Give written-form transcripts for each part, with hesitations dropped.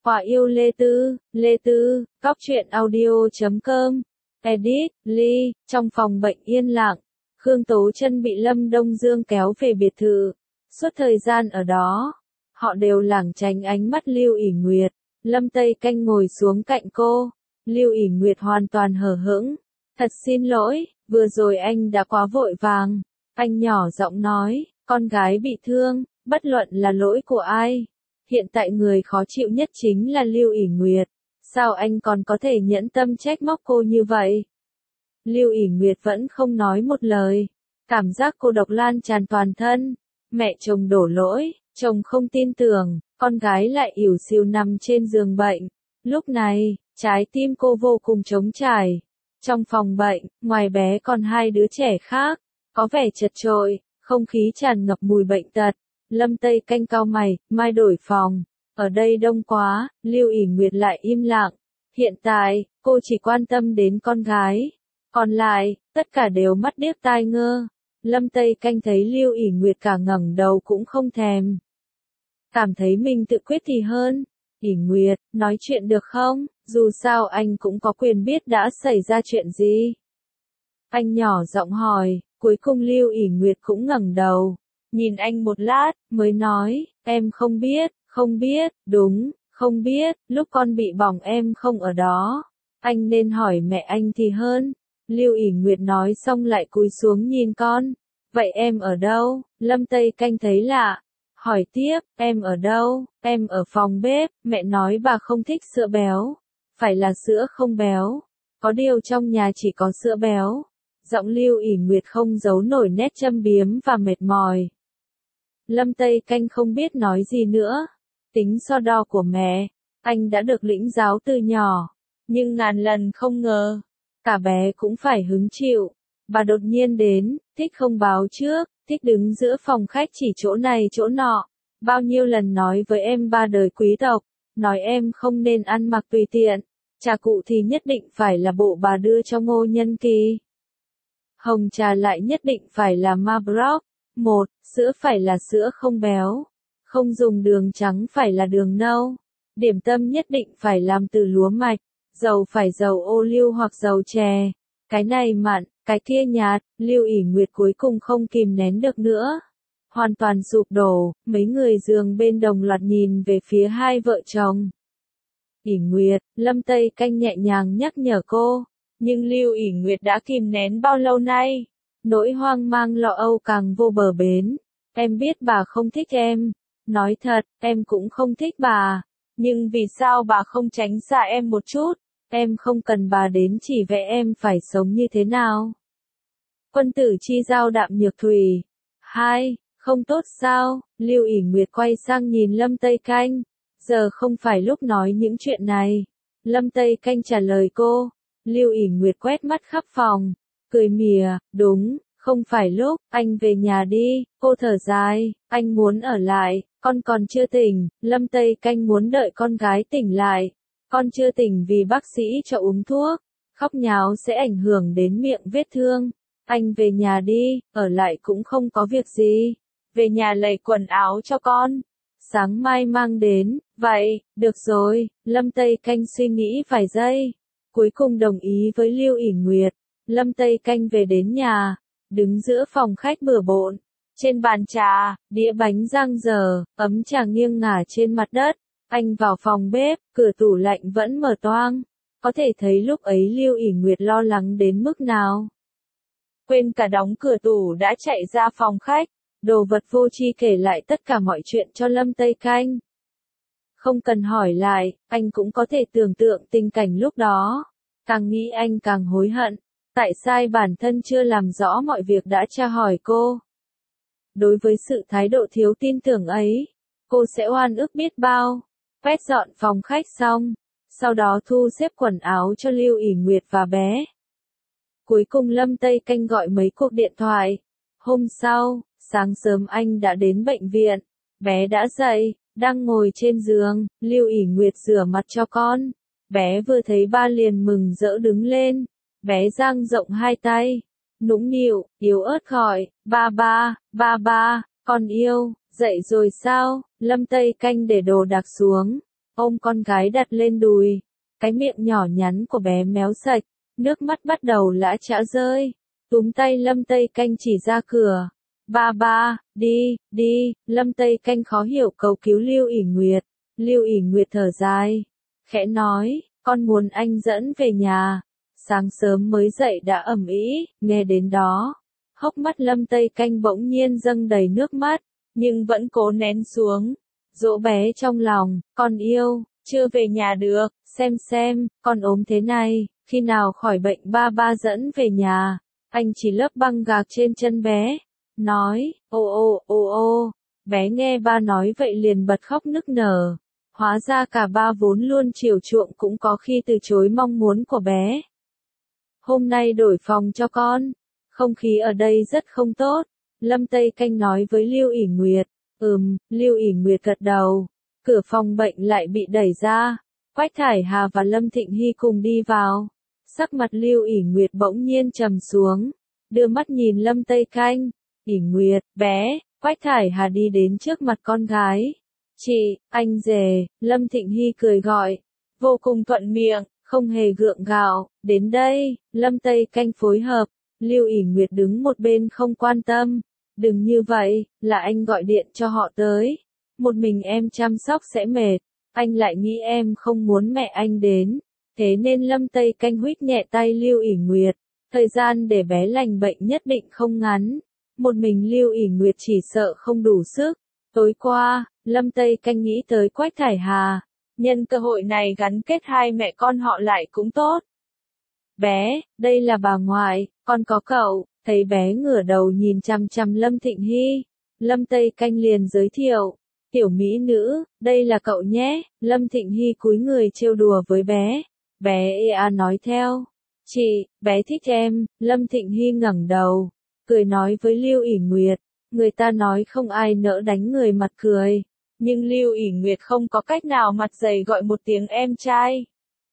Quả yêu Lê Tư, Cóc truyện audio.com, edit, Ly, trong phòng bệnh yên lặng, Khương Tố Chân bị Lâm Đông Dương kéo về biệt thự. Suốt thời gian ở đó, họ đều lảng tránh ánh mắt Lưu ỷ Nguyệt. Lâm Tây Canh ngồi xuống cạnh cô. Lưu ỷ Nguyệt hoàn toàn hờ hững. Thật xin lỗi, vừa rồi anh đã quá vội vàng. Anh nhỏ giọng nói, con gái bị thương, bất luận là lỗi của ai. Hiện tại người khó chịu nhất chính là Lưu ỷ Nguyệt. Sao anh còn có thể nhẫn tâm trách móc cô như vậy? Lưu ỷ Nguyệt vẫn không nói một lời. Cảm giác cô độc lan tràn toàn thân. Mẹ chồng đổ lỗi, chồng không tin tưởng, con gái lại ỉu xìu nằm trên giường bệnh. Lúc này, trái tim cô vô cùng trống trải. Trong phòng bệnh, ngoài bé còn hai đứa trẻ khác, có vẻ chật chội, không khí tràn ngập mùi bệnh tật. Lâm Tây Canh cau mày, mai đổi phòng. Ở đây đông quá, Lưu ỷ Nguyệt lại im lặng. Hiện tại, cô chỉ quan tâm đến con gái. Còn lại, tất cả đều mắt điếc tai ngơ. Lâm Tây Canh thấy Lưu ỷ Nguyệt cả ngẩng đầu cũng không thèm. Cảm thấy mình tự quyết thì hơn. ỷ Nguyệt, nói chuyện được không? Dù sao anh cũng có quyền biết đã xảy ra chuyện gì. Anh nhỏ giọng hỏi, cuối cùng Lưu ỷ Nguyệt cũng ngẩng đầu. Nhìn anh một lát, mới nói, em không biết, đúng, không biết, lúc con bị bỏng em không ở đó. Anh nên hỏi mẹ anh thì hơn. Lưu ỷ Nguyệt nói xong lại cúi xuống nhìn con. Vậy em ở đâu? Lâm Tây Canh thấy lạ. Hỏi tiếp, em ở đâu? Em ở phòng bếp, mẹ nói bà không thích sữa béo. Phải là sữa không béo. Có điều trong nhà chỉ có sữa béo. Giọng Lưu ỷ Nguyệt không giấu nổi nét châm biếm và mệt mỏi. Lâm Tây Canh không biết nói gì nữa. Tính so đo của mẹ, anh đã được lĩnh giáo từ nhỏ. Nhưng ngàn lần không ngờ, cả bé cũng phải hứng chịu. Bà đột nhiên đến, thích không báo trước, thích đứng giữa phòng khách chỉ chỗ này chỗ nọ. Bao nhiêu lần nói với em ba đời quý tộc, nói em không nên ăn mặc tùy tiện. Trà cụ thì nhất định phải là bộ bà đưa cho Ngô Nhân Kỳ. Hồng trà lại nhất định phải là Marbrook. Sữa phải là sữa không béo. Không dùng đường trắng phải là đường nâu. Điểm tâm nhất định phải làm từ lúa mạch. Dầu phải dầu ô liu hoặc dầu chè. Cái này mặn, cái kia nhạt. Lưu ỷ Nguyệt cuối cùng không kìm nén được nữa. Hoàn toàn sụp đổ, mấy người giường bên đồng loạt nhìn về phía hai vợ chồng. ỷ Nguyệt, Lâm Tây Canh nhẹ nhàng nhắc nhở cô. Nhưng Lưu ỷ Nguyệt đã kìm nén bao lâu nay? Nỗi hoang mang lo âu càng vô bờ bến. Em biết bà không thích em. Nói thật, em cũng không thích bà. Nhưng vì sao bà không tránh xa em một chút? Em không cần bà đến chỉ vẽ em phải sống như thế nào. Quân tử chi giao đạm nhược thủy. Không tốt sao? Lưu ỷ Nguyệt quay sang nhìn Lâm Tây Canh. Giờ không phải lúc nói những chuyện này. Lâm Tây Canh trả lời cô. Lưu ỷ Nguyệt quét mắt khắp phòng. Cười mỉa, đúng, không phải lúc, anh về nhà đi. Cô thở dài, anh muốn ở lại, con còn chưa tỉnh. Lâm Tây Canh muốn đợi con gái tỉnh lại. Con chưa tỉnh vì bác sĩ cho uống thuốc. Khóc nháo sẽ ảnh hưởng đến miệng vết thương. Anh về nhà đi, ở lại cũng không có việc gì. Về nhà lầy quần áo cho con. Sáng mai mang đến, vậy, được rồi. Lâm Tây Canh suy nghĩ vài giây. Cuối cùng đồng ý với Lưu ỷ Nguyệt. Lâm Tây Canh về đến nhà. Đứng giữa phòng khách bừa bộn. Trên bàn trà, đĩa bánh rang dở, ấm trà nghiêng ngả trên mặt đất. Anh vào phòng bếp, cửa tủ lạnh vẫn mở toang. Có thể thấy lúc ấy Lưu ỷ Nguyệt lo lắng đến mức nào. Quên cả đóng cửa tủ đã chạy ra phòng khách. Đồ vật vô tri kể lại tất cả mọi chuyện cho Lâm Tây Canh. Không cần hỏi lại, anh cũng có thể tưởng tượng tình cảnh lúc đó. Càng nghĩ anh càng hối hận. Tại sao bản thân chưa làm rõ mọi việc đã tra hỏi cô. Đối với sự thái độ thiếu tin tưởng ấy, cô sẽ oan ức biết bao. Quét dọn phòng khách xong, sau đó thu xếp quần áo cho Lưu ỷ Nguyệt và bé. Cuối cùng Lâm Tây Canh gọi mấy cuộc điện thoại. Hôm sau, sáng sớm anh đã đến bệnh viện. Bé đã dậy, đang ngồi trên giường. Lưu ỷ Nguyệt rửa mặt cho con. Bé vừa thấy ba liền mừng rỡ đứng lên. Bé dang rộng hai tay, nũng nịu, yếu ớt gọi, ba, con yêu, dậy rồi sao? Lâm Tây Canh để đồ đạc xuống. ôm con gái đặt lên đùi. Cái miệng nhỏ nhắn của bé méo sạch, nước mắt bắt đầu lã chã rơi. Túm tay Lâm Tây Canh chỉ ra cửa. Ba ba, đi, đi, Lâm Tây Canh khó hiểu cầu cứu Lưu ỉ Nguyệt. Lưu ỉ Nguyệt thở dài, khẽ nói, con muốn anh dẫn về nhà. Sáng sớm mới dậy đã ầm ĩ, nghe đến đó. Hốc mắt Lâm Tây Canh bỗng nhiên dâng đầy nước mắt, nhưng vẫn cố nén xuống. Dỗ bé trong lòng, con yêu, chưa về nhà được, xem, con ốm thế này, khi nào khỏi bệnh ba ba dẫn về nhà. Anh chỉ lớp băng gạc trên chân bé, nói, ô, bé nghe ba nói vậy liền bật khóc nức nở. Hóa ra cả ba vốn luôn chiều chuộng cũng có khi từ chối mong muốn của bé. Hôm nay đổi phòng cho con, không khí ở đây rất không tốt, Lâm Tây Canh nói với Lưu ỉ Nguyệt. Lưu ỉ Nguyệt gật đầu. Cửa phòng bệnh lại bị đẩy ra. Quách Thải Hà và Lâm Thịnh Hy cùng đi vào. Sắc mặt Lưu ỉ Nguyệt bỗng nhiên trầm xuống. Đưa mắt nhìn Lâm Tây Canh. ỉ Nguyệt, bé. Quách Thải Hà đi đến trước mặt con gái. Chị, anh rể, Lâm Thịnh Hy cười gọi. Vô cùng thuận miệng, không hề gượng gạo. Đến đây, Lâm Tây Canh phối hợp. Lưu ỉ Nguyệt đứng một bên không quan tâm. Đừng như vậy, là anh gọi điện cho họ tới. Một mình em chăm sóc sẽ mệt. Anh lại nghĩ em không muốn mẹ anh đến. Thế nên Lâm Tây Canh huýt nhẹ tay Lưu ỉ Nguyệt. Thời gian để bé lành bệnh nhất định không ngắn. Một mình Lưu ỉ Nguyệt chỉ sợ không đủ sức. Tối qua, Lâm Tây Canh nghĩ tới Quách Thải Hà. Nhân cơ hội này gắn kết hai mẹ con họ lại cũng tốt. Bé, đây là bà ngoại, con có cậu. Thấy bé ngửa đầu nhìn chằm chằm Lâm Thịnh Hy. Lâm Tây Canh liền giới thiệu. Tiểu mỹ nữ, đây là cậu nhé. Lâm Thịnh Hy cúi người trêu đùa với bé. Bé nói theo. Chị, bé thích em. Lâm Thịnh Hy ngẩng đầu. Cười nói với Lưu ỉ Nguyệt. Người ta nói không ai nỡ đánh người mặt cười. Nhưng Lưu ỉ Nguyệt không có cách nào mặt dày gọi một tiếng em trai.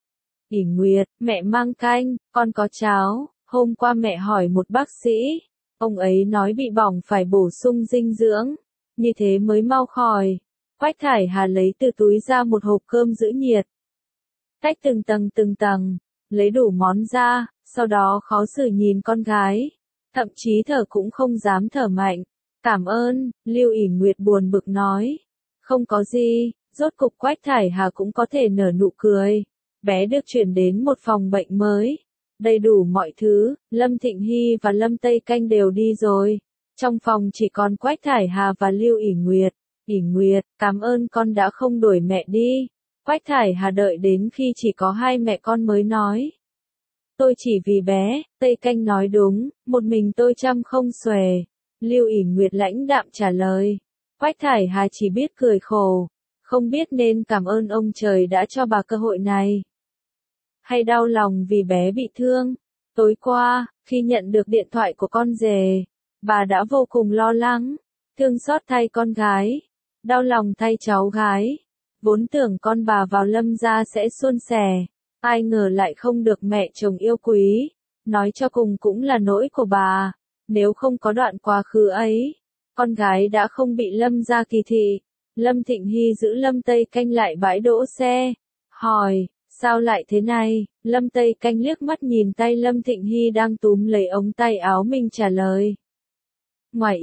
ỉ Nguyệt, mẹ mang canh, con có cháo. Hôm qua mẹ hỏi một bác sĩ, ông ấy nói bị bỏng phải bổ sung dinh dưỡng, như thế mới mau khỏi. Quách Thải Hà lấy từ túi ra một hộp cơm giữ nhiệt. Tách từng tầng, lấy đủ món ra, sau đó khó xử nhìn con gái. Thậm chí thở cũng không dám thở mạnh. Cảm ơn, Lưu ỉ Nguyệt buồn bực nói. Không có gì, rốt cục Quách Thải Hà cũng có thể nở nụ cười. Bé được chuyển đến một phòng bệnh mới. Đầy đủ mọi thứ, Lâm Thịnh Hy và Lâm Tây Canh đều đi rồi. Trong phòng chỉ còn Quách Thải Hà và Lưu ỉ Nguyệt. ỉ Nguyệt, cảm ơn con đã không đuổi mẹ đi. Quách Thải Hà đợi đến khi chỉ có hai mẹ con mới nói. Tôi chỉ vì bé, Tây Canh nói đúng, một mình tôi chăm không xuể. Lưu ỉ Nguyệt lãnh đạm trả lời. Quách Thải Hà chỉ biết cười khổ, không biết nên cảm ơn ông trời đã cho bà cơ hội này. Hay đau lòng vì bé bị thương. Tối qua, khi nhận được điện thoại của con rể, bà đã vô cùng lo lắng, thương xót thay con gái, đau lòng thay cháu gái. Vốn tưởng con bà vào Lâm gia sẽ suôn sẻ, ai ngờ lại không được mẹ chồng yêu quý. Nói cho cùng cũng là lỗi của bà, nếu không có đoạn quá khứ ấy, con gái đã không bị Lâm gia kỳ thị. Lâm Thịnh Hy giữ Lâm Tây Canh lại bãi đỗ xe, hỏi. Sao lại thế này? Lâm Tây Canh liếc mắt nhìn tay Lâm Thịnh Hy đang túm lấy ống tay áo mình trả lời. Ngoài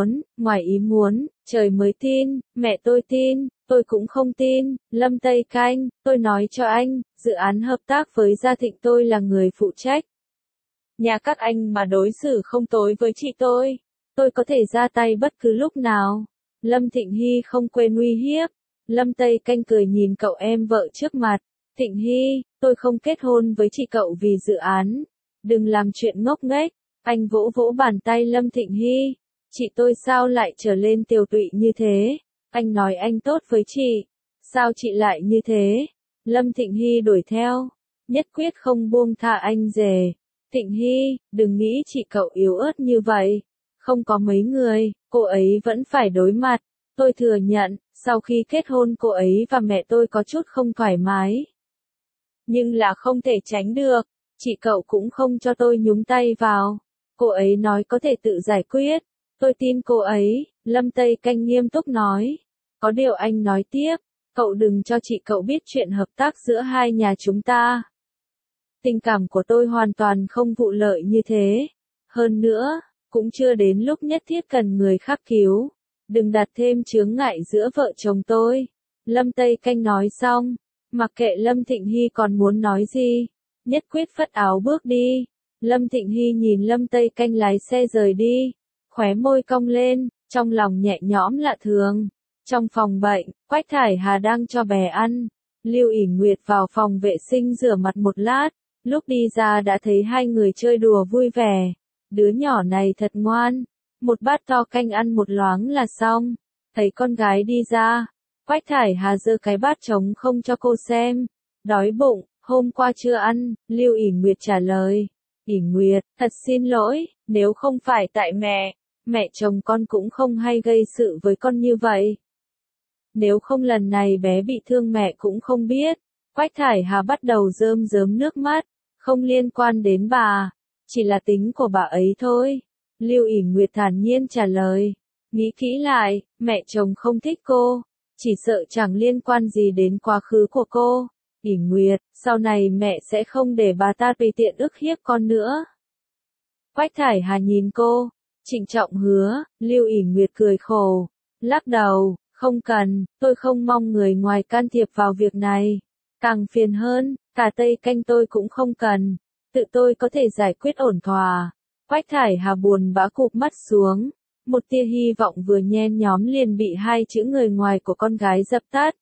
ý muốn, trời mới tin, mẹ tôi tin, tôi cũng không tin. Lâm Tây Canh, tôi nói cho anh, dự án hợp tác với Gia Thịnh tôi là người phụ trách. Nhà các anh mà đối xử không tối với chị tôi có thể ra tay bất cứ lúc nào. Lâm Thịnh Hy không quên uy hiếp. Lâm Tây Canh cười nhìn cậu em vợ trước mặt. Thịnh Hy, tôi không kết hôn với chị cậu vì dự án. Đừng làm chuyện ngốc nghếch. Anh vỗ vỗ bàn tay Lâm Thịnh Hy. Chị tôi sao lại trở lên tiều tụy như thế? Anh nói anh tốt với chị. Sao chị lại như thế? Lâm Thịnh Hy đuổi theo. Nhất quyết không buông tha anh rể. Thịnh Hy, đừng nghĩ chị cậu yếu ớt như vậy. Không có mấy người, cô ấy vẫn phải đối mặt. Tôi thừa nhận, sau khi kết hôn cô ấy và mẹ tôi có chút không thoải mái. Nhưng là không thể tránh được, chị cậu cũng không cho tôi nhúng tay vào. Cô ấy nói có thể tự giải quyết. Tôi tin cô ấy, Lâm Tây Canh nghiêm túc nói. Có điều anh nói tiếp, Cậu đừng cho chị cậu biết chuyện hợp tác giữa hai nhà chúng ta. Tình cảm của tôi hoàn toàn không vụ lợi như thế. Hơn nữa, cũng chưa đến lúc nhất thiết cần người khác cứu. Đừng đặt thêm chướng ngại giữa vợ chồng tôi. Lâm Tây Canh nói xong, mặc kệ Lâm Thịnh Hy còn muốn nói gì, nhất quyết phất áo bước đi. Lâm Thịnh Hy nhìn Lâm Tây Canh lái xe rời đi, khóe môi cong lên, trong lòng nhẹ nhõm lạ thường. Trong phòng bệnh, Quách Thải Hà đang cho bé ăn. Lưu ỉ Nguyệt vào phòng vệ sinh rửa mặt một lát, lúc đi ra đã thấy hai người chơi đùa vui vẻ. Đứa nhỏ này thật ngoan, một bát to canh ăn một loáng là xong. Thấy con gái đi ra, Quách Thải Hà giơ cái bát trống không cho cô xem. Đói bụng, hôm qua chưa ăn, Lưu ỉ Nguyệt trả lời. ỉ Nguyệt, thật xin lỗi, nếu không phải tại mẹ chồng con cũng không hay gây sự với con như vậy. Nếu không lần này bé bị thương mẹ cũng không biết. Quách Thải Hà bắt đầu rơm rớm nước mắt, không liên quan đến bà, chỉ là tính của bà ấy thôi. Lưu ỉ Nguyệt thản nhiên trả lời, nghĩ kỹ lại, mẹ chồng không thích cô, chỉ sợ chẳng liên quan gì đến quá khứ của cô. ỉ Nguyệt, sau này mẹ sẽ không để bà ta tùy tiện ức hiếp con nữa. Quách Thải Hà nhìn cô, trịnh trọng hứa. Lưu ỉ Nguyệt cười khổ, lắc đầu, không cần, tôi không mong người ngoài can thiệp vào việc này. Càng phiền hơn, cả Tây Canh tôi cũng không cần, tự tôi có thể giải quyết ổn thỏa. Quách Thải Hà buồn bã cụp mắt xuống, một tia hy vọng vừa nhen nhóm liền bị hai chữ người ngoài của con gái dập tắt.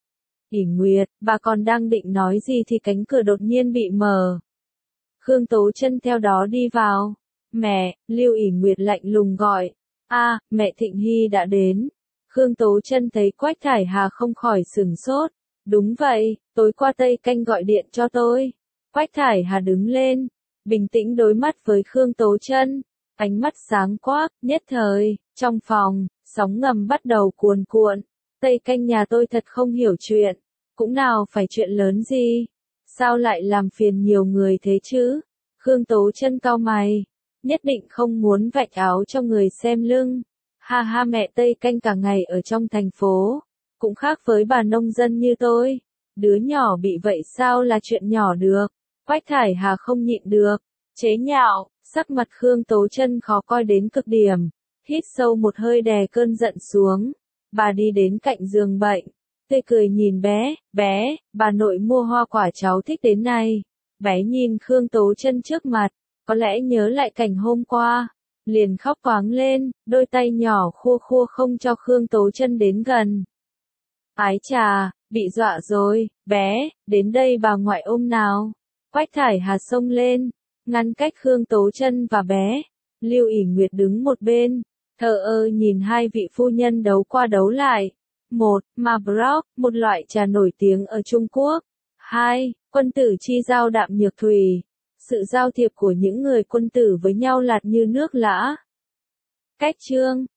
ỉ Nguyệt, bà còn đang định nói gì thì cánh cửa đột nhiên bị mở. Khương Tố Chân theo đó đi vào. Mẹ, Lưu ỉ Nguyệt lạnh lùng gọi. A, mẹ Thịnh Hy đã đến. Khương Tố Chân thấy Quách Thải Hà không khỏi sửng sốt. Đúng vậy, tối qua Tây Canh gọi điện cho tôi. Quách Thải Hà đứng lên, bình tĩnh đối mắt với Khương Tố Chân, ánh mắt sáng quắc, nhất thời, trong phòng, sóng ngầm bắt đầu cuồn cuộn. Tây Canh nhà tôi thật không hiểu chuyện, cũng nào phải chuyện lớn gì, sao lại làm phiền nhiều người thế chứ? Khương Tố Chân cau mày, nhất định không muốn vạch áo cho người xem lưng. Ha ha, mẹ Tây Canh cả ngày ở trong thành phố, cũng khác với bà nông dân như tôi. Đứa nhỏ bị vậy sao là chuyện nhỏ được? Quách Thải Hà không nhịn được, chế nhạo, sắc mặt Khương Tố Chân khó coi đến cực điểm, hít sâu một hơi đè cơn giận xuống. Bà đi đến cạnh giường bệnh, tươi cười nhìn bé, bà nội mua hoa quả cháu thích đến này. Bé nhìn Khương Tố Chân trước mặt, có lẽ nhớ lại cảnh hôm qua, liền khóc toáng lên, đôi tay nhỏ khua khua không cho Khương Tố Chân đến gần. Ái chà, bị dọa rồi, bé, đến đây bà ngoại ôm nào. Quách Thải Hà xông lên, ngăn cách Khương Tố Chân và bé. Lưu ỉ Nguyệt đứng một bên, thờ ơ nhìn hai vị phu nhân đấu qua đấu lại. 1. Mabrock, một loại trà nổi tiếng ở Trung Quốc. 2. Quân tử chi giao đạm nhược thủy. Sự giao thiệp của những người quân tử với nhau lạt như nước lã. Cách chương